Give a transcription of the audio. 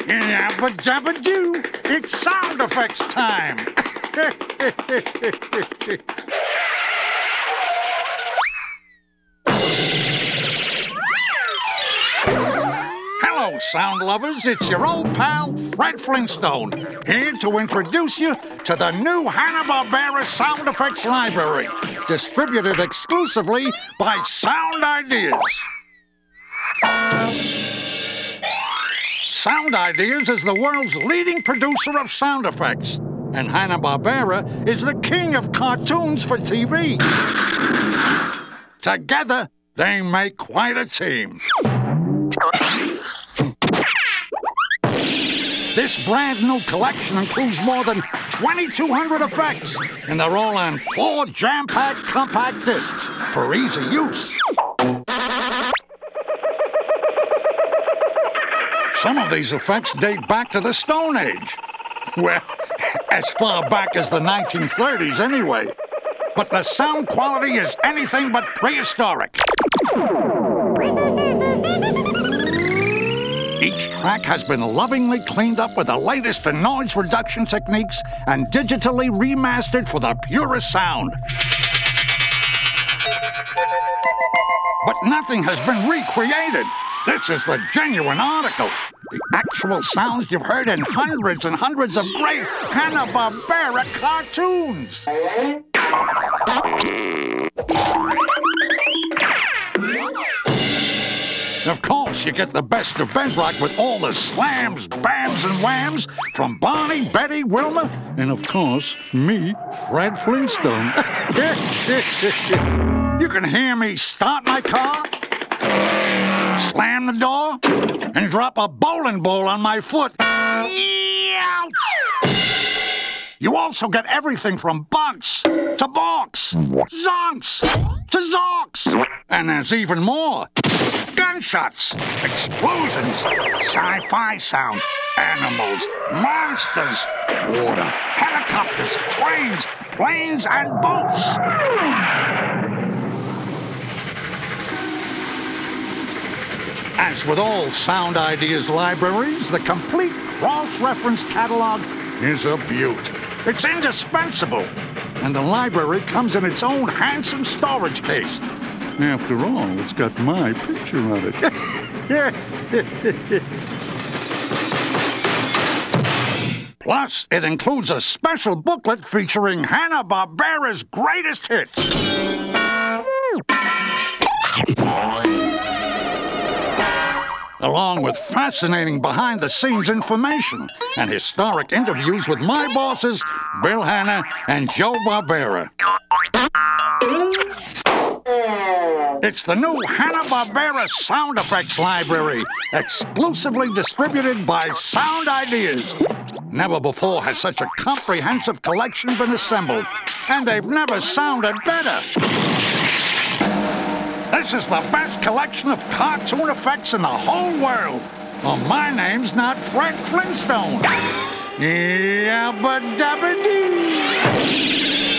Yabba dabba doo, it's sound effects time. Hello, sound lovers. It's your old pal, Fred Flintstone, here to introduce you to the new Hanna-Barbera Sound Effects Library, distributed exclusively by Sound Ideas. Sound Ideas is the world's leading producer of sound effects, and Hanna-Barbera is the king of cartoons for TV. Together, they make quite a team. This brand new collection includes more than 2,200 effects, and they're all on 4 jam-packed compact discs for easy use. Some of these effects date back to the Stone Age. Well, as far back as the 1930s anyway. But the sound quality is anything but prehistoric. Each track has been lovingly cleaned up with the latest in noise reduction techniques and digitally remastered for the purest sound. But nothing has been recreated. This is the genuine article. The actual sounds you've heard in hundreds and hundreds of great Hanna-Barbera cartoons. Of course, you get the best of bedrock with all the slams, bams, and whams from Barney, Betty, Wilma, and of course, me, Fred Flintstone. You can hear me start my car, slam the door, and drop a bowling ball on my foot. Ouch! You also get everything from bunks to balks, zonks to zorks, and there's even more. Gunshots, explosions, sci-fi sounds, animals, monsters, water, helicopters, trains, planes, and boats. As with all Sound Ideas libraries, the complete cross-reference catalog is a beaut. It's indispensable, and the library comes in its own handsome storage case. After all, it's got my picture on it. Plus, it includes a special booklet featuring Hanna-Barbera's greatest hits. Along with fascinating behind-the-scenes information and historic interviews with my bosses, Bill Hanna and Joe Barbera. It's the new Hanna-Barbera Sound Effects Library, exclusively distributed by Sound Ideas. Never before has such a comprehensive collection been assembled, and they've never sounded better. This is the best collection of cartoon effects in the whole world. Well, my name's not Fred Flintstone. Yabba dabba doo.